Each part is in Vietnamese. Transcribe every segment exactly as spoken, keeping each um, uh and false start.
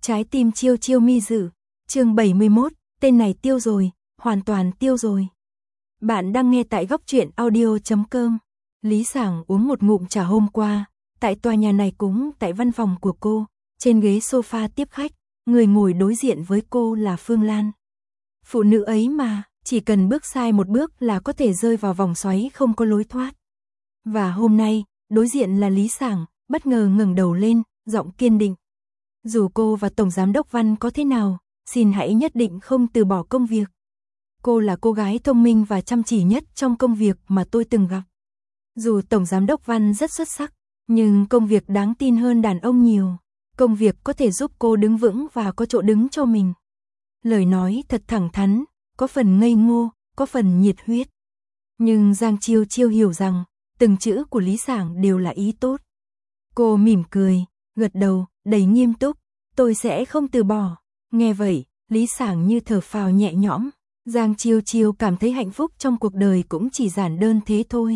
Trái tim chiêu chiêu mi dự, chương bảy mươi mốt, tên này tiêu rồi, hoàn toàn tiêu rồi. Bạn đang nghe tại góc truyện audio chấm com. Lý Sảng uống một ngụm trà hôm qua, tại tòa nhà này cũng tại văn phòng của cô, trên ghế sofa tiếp khách, người ngồi đối diện với cô là Phương Lan. Phụ nữ ấy mà, chỉ cần bước sai một bước là có thể rơi vào vòng xoáy không có lối thoát. Và hôm nay, đối diện là Lý Sảng, bất ngờ ngẩng đầu lên, giọng kiên định. Dù cô và Tổng Giám đốc Văn có thế nào, xin hãy nhất định không từ bỏ công việc. Cô là cô gái thông minh và chăm chỉ nhất trong công việc mà tôi từng gặp. Dù Tổng Giám đốc Văn rất xuất sắc, nhưng công việc đáng tin hơn đàn ông nhiều. Công việc có thể giúp cô đứng vững và có chỗ đứng cho mình. Lời nói thật thẳng thắn, có phần ngây ngô, có phần nhiệt huyết. Nhưng Giang Chiêu Chiêu hiểu rằng, từng chữ của Lý Sảng đều là ý tốt. Cô mỉm cười, gật đầu, đầy nghiêm túc, tôi sẽ không từ bỏ. Nghe vậy, Lý Sảng như thở phào nhẹ nhõm. Giang Chiêu Chiêu cảm thấy hạnh phúc trong cuộc đời cũng chỉ giản đơn thế thôi.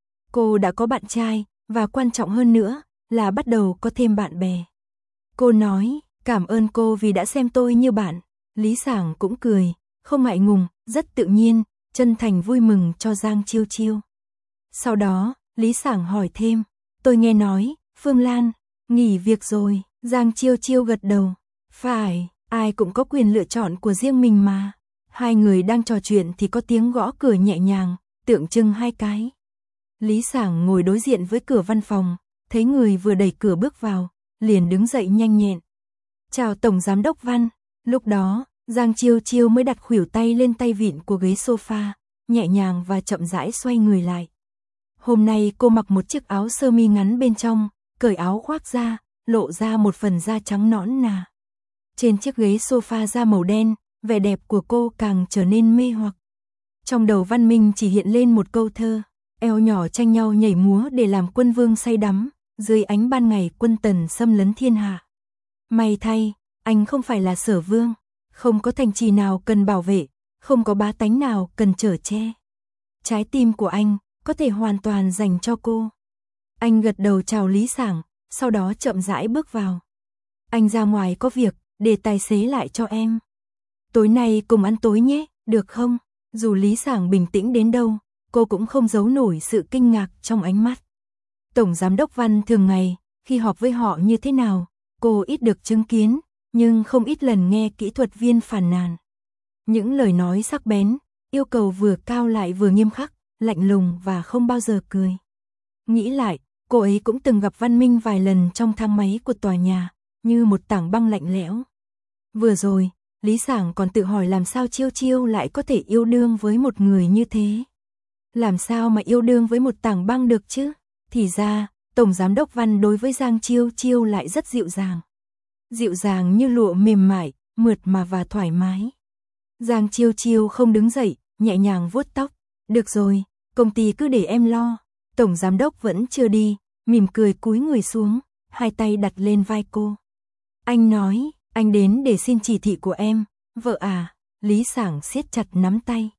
Cô đã có bạn trai, và quan trọng hơn nữa, là bắt đầu có thêm bạn bè. Cô nói, cảm ơn cô vì đã xem tôi như bạn. Lý Sảng cũng cười, không ngại ngùng, rất tự nhiên, chân thành vui mừng cho Giang Chiêu Chiêu. Sau đó, Lý Sảng hỏi thêm, tôi nghe nói, Phương Lan, nghỉ việc rồi. Giang Chiêu Chiêu gật đầu, phải, ai cũng có quyền lựa chọn của riêng mình mà. Hai người đang trò chuyện thì có tiếng gõ cửa nhẹ nhàng, tượng trưng hai cái. Lý Sảng ngồi đối diện với cửa văn phòng, thấy người vừa đẩy cửa bước vào, liền đứng dậy nhanh nhẹn. Chào Tổng Giám đốc Văn. Lúc đó, Giang Chiêu Chiêu mới đặt khuỷu tay lên tay vịn của ghế sofa, nhẹ nhàng và chậm rãi xoay người lại. Hôm nay cô mặc một chiếc áo sơ mi ngắn bên trong, cởi áo khoác ra, lộ ra một phần da trắng nõn nà. Trên chiếc ghế sofa da màu đen, vẻ đẹp của cô càng trở nên mê hoặc. Trong đầu Văn Minh chỉ hiện lên một câu thơ, eo nhỏ tranh nhau nhảy múa để làm quân vương say đắm, dưới ánh ban ngày quân tần xâm lấn thiên hạ. May thay, anh không phải là Sở Vương, không có thành trì nào cần bảo vệ, không có bá tánh nào cần chở che. Trái tim của anh có thể hoàn toàn dành cho cô. Anh gật đầu chào Lý Sảng, sau đó chậm rãi bước vào. Anh ra ngoài có việc, để tài xế lại cho em. Tối nay cùng ăn tối nhé, được không? Dù Lý Sảng bình tĩnh đến đâu, cô cũng không giấu nổi sự kinh ngạc trong ánh mắt. Tổng Giám đốc Văn thường ngày, khi họp với họ như thế nào, cô ít được chứng kiến, nhưng không ít lần nghe kỹ thuật viên phàn nàn. Những lời nói sắc bén, yêu cầu vừa cao lại vừa nghiêm khắc, lạnh lùng và không bao giờ cười. Nghĩ lại, cô ấy cũng từng gặp Văn Minh vài lần trong thang máy của tòa nhà, như một tảng băng lạnh lẽo. Vừa rồi, Lý Sảng còn tự hỏi làm sao Chiêu Chiêu lại có thể yêu đương với một người như thế. Làm sao mà yêu đương với một tảng băng được chứ? Thì ra, Tổng Giám đốc Văn đối với Giang Chiêu Chiêu lại rất dịu dàng. Dịu dàng như lụa mềm mại, mượt mà và thoải mái. Giang Chiêu Chiêu không đứng dậy, nhẹ nhàng vuốt tóc. Được rồi, công ty cứ để em lo. Tổng Giám đốc vẫn chưa đi, mỉm cười cúi người xuống, hai tay đặt lên vai cô. Anh nói, anh đến để xin chỉ thị của em, vợ à. Lý Sảng siết chặt nắm tay.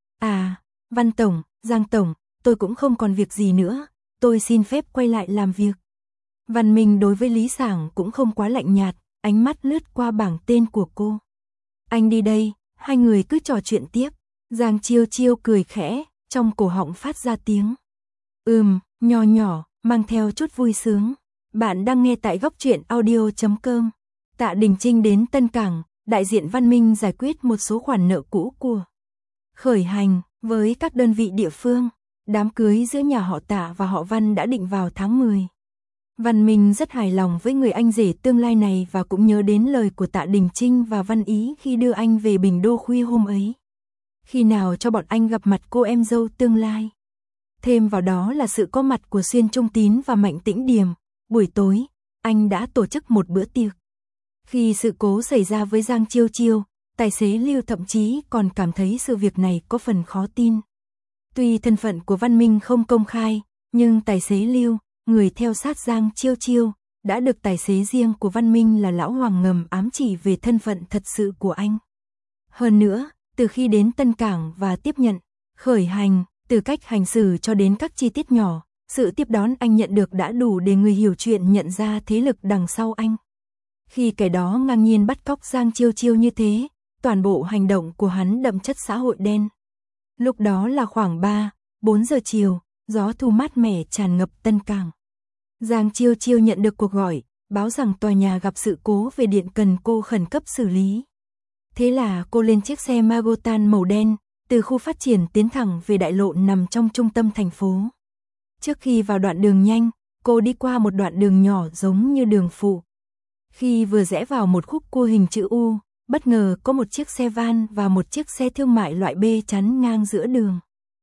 À, Văn Tổng, Giang Tổng, tôi cũng không còn việc gì nữa, tôi xin phép quay lại làm việc. Văn Minh đối với Lý Sảng cũng không quá lạnh nhạt, ánh mắt lướt qua bảng tên của cô. Anh đi đây, hai người cứ trò chuyện tiếp. Giang Chiêu Chiêu cười khẽ, trong cổ họng phát ra tiếng. Ừm, nho nhỏ, mang theo chút vui sướng. Bạn đang nghe tại góc truyện audio chấm com. Tạ Đình Trinh đến Tân Cảng, đại diện Văn Minh giải quyết một số khoản nợ cũ của Khởi Hành với các đơn vị địa phương. Đám cưới giữa nhà họ Tạ và họ Văn đã định vào tháng mười. Văn Minh rất hài lòng với người anh rể tương lai này và cũng nhớ đến lời của Tạ Đình Trinh và Văn Ý khi đưa anh về Bình Đô khuya hôm ấy. Khi nào cho bọn anh gặp mặt cô em dâu tương lai. Thêm vào đó là sự có mặt của Xuyên Trung Tín và Mạnh Tĩnh Điềm. Buổi tối, anh đã tổ chức một bữa tiệc. Khi sự cố xảy ra với Giang Chiêu Chiêu, tài xế Lưu thậm chí còn cảm thấy sự việc này có phần khó tin. Tuy thân phận của Văn Minh không công khai, nhưng tài xế Lưu, người theo sát Giang Chiêu Chiêu, đã được tài xế riêng của Văn Minh là Lão Hoàng ngầm ám chỉ về thân phận thật sự của anh. Hơn nữa, từ khi đến Tân Cảng và tiếp nhận Khởi Hành, từ cách hành xử cho đến các chi tiết nhỏ, sự tiếp đón anh nhận được đã đủ để người hiểu chuyện nhận ra thế lực đằng sau anh. Khi kẻ đó ngang nhiên bắt cóc Giang Chiêu Chiêu như thế, toàn bộ hành động của hắn đậm chất xã hội đen. Lúc đó là khoảng ba, bốn giờ chiều, gió thu mát mẻ tràn ngập Tân Cảng. Giang Chiêu Chiêu nhận được cuộc gọi, báo rằng tòa nhà gặp sự cố về điện cần cô khẩn cấp xử lý. Thế là cô lên chiếc xe Magotan màu đen, từ khu phát triển tiến thẳng về đại lộ nằm trong trung tâm thành phố. Trước khi vào đoạn đường nhanh, cô đi qua một đoạn đường nhỏ giống như đường phụ. Khi vừa rẽ vào một khúc cua hình chữ U, bất ngờ có một chiếc xe van và một chiếc xe thương mại loại B chắn ngang giữa đường.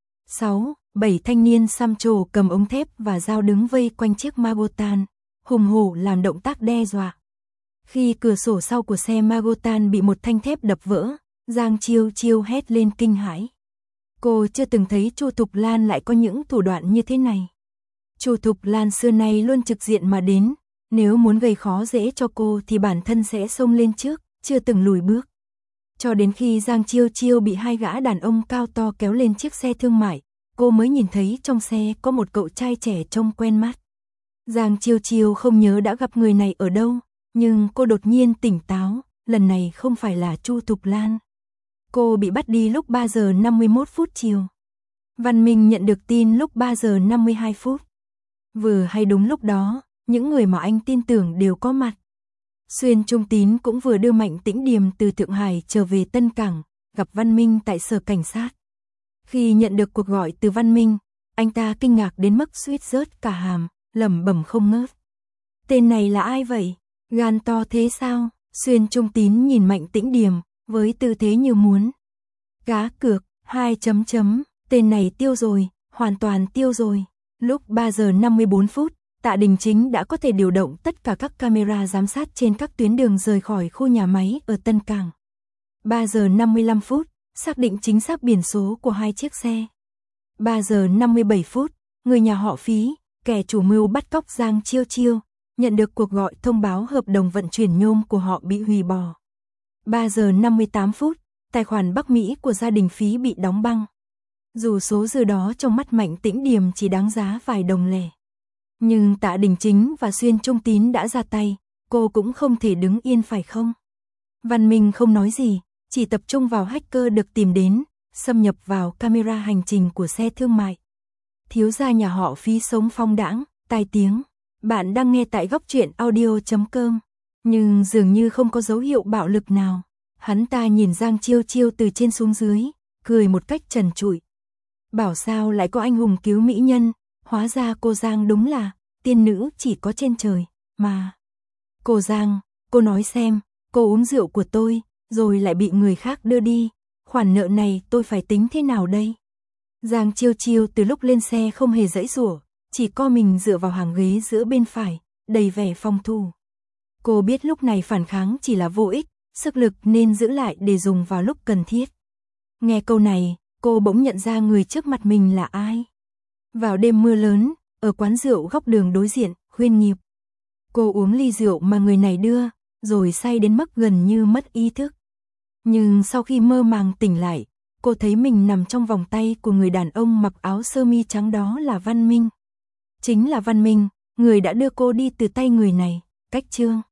sáu, bảy thanh niên xăm trổ cầm ống thép và dao đứng vây quanh chiếc Magotan, hùng hổ làm động tác đe dọa. Khi cửa sổ sau của xe Magotan bị một thanh thép đập vỡ, Giang Chiêu Chiêu hét lên kinh hãi. Cô chưa từng thấy Chu Thục Lan lại có những thủ đoạn như thế này. Chu Thục Lan xưa nay luôn trực diện mà đến, nếu muốn gây khó dễ cho cô thì bản thân sẽ xông lên trước, chưa từng lùi bước. Cho đến khi Giang Chiêu Chiêu bị hai gã đàn ông cao to kéo lên chiếc xe thương mại, cô mới nhìn thấy trong xe có một cậu trai trẻ trông quen mắt. Giang Chiêu Chiêu không nhớ đã gặp người này ở đâu, nhưng cô đột nhiên tỉnh táo, lần này không phải là Chu Thục Lan. Cô bị bắt đi lúc ba giờ năm mươi mốt phút chiều. Văn Minh nhận được tin lúc ba giờ năm mươi hai phút. Vừa hay đúng lúc đó, những người mà anh tin tưởng đều có mặt. Xuyên Trung Tín cũng vừa đưa Mạnh Tĩnh Điềm từ Thượng Hải trở về Tân Cảng, gặp Văn Minh tại sở cảnh sát. Khi nhận được cuộc gọi từ Văn Minh, anh ta kinh ngạc đến mức suýt rớt cả hàm, lẩm bẩm không ngớt. Tên này là ai vậy? Gan to thế sao? Xuyên Trung Tín nhìn Mạnh Tĩnh Điềm với tư thế như muốn cá cược, hai chấm chấm, tên này tiêu rồi, hoàn toàn tiêu rồi. Lúc ba giờ năm mươi bốn phút, Tạ Đình Chính đã có thể điều động tất cả các camera giám sát trên các tuyến đường rời khỏi khu nhà máy ở Tân Cảng. ba giờ năm mươi lăm phút, xác định chính xác biển số của hai chiếc xe. ba giờ năm mươi bảy phút, người nhà họ Phí, kẻ chủ mưu bắt cóc Giang Chiêu Chiêu, nhận được cuộc gọi thông báo hợp đồng vận chuyển nhôm của họ bị hủy bỏ. ba giờ năm mươi tám phút, tài khoản Bắc Mỹ của gia đình Phí bị đóng băng. Dù số dư đó trong mắt Mạnh Tĩnh Điềm chỉ đáng giá vài đồng lẻ. Nhưng Tạ Đình Chính và Xuyên Trung Tín đã ra tay, cô cũng không thể đứng yên phải không? Văn Minh không nói gì, chỉ tập trung vào hacker được tìm đến, xâm nhập vào camera hành trình của xe thương mại. Thiếu gia nhà họ Phí sống phong đãng, tai tiếng. Bạn đang nghe tại góc truyện audio chấm com, nhưng dường như không có dấu hiệu bạo lực nào. Hắn ta nhìn Giang Chiêu Chiêu từ trên xuống dưới, cười một cách trần trụi. Bảo sao lại có anh hùng cứu mỹ nhân, hóa ra cô Giang đúng là tiên nữ chỉ có trên trời, mà. Cô Giang, cô nói xem, cô uống rượu của tôi, rồi lại bị người khác đưa đi, khoản nợ này tôi phải tính thế nào đây? Giang Chiêu Chiêu từ lúc lên xe không hề giãy giụa, chỉ co mình dựa vào hàng ghế giữa bên phải, đầy vẻ phòng thủ. Cô biết lúc này phản kháng chỉ là vô ích, sức lực nên giữ lại để dùng vào lúc cần thiết. Nghe câu này, cô bỗng nhận ra người trước mặt mình là ai. Vào đêm mưa lớn, ở quán rượu góc đường đối diện, Khuyên Nghiệp. Cô uống ly rượu mà người này đưa, rồi say đến mức gần như mất ý thức. Nhưng sau khi mơ màng tỉnh lại, cô thấy mình nằm trong vòng tay của người đàn ông mặc áo sơ mi trắng, đó là Văn Minh. Chính là Văn Minh, người đã đưa cô đi từ tay người này. Cách chương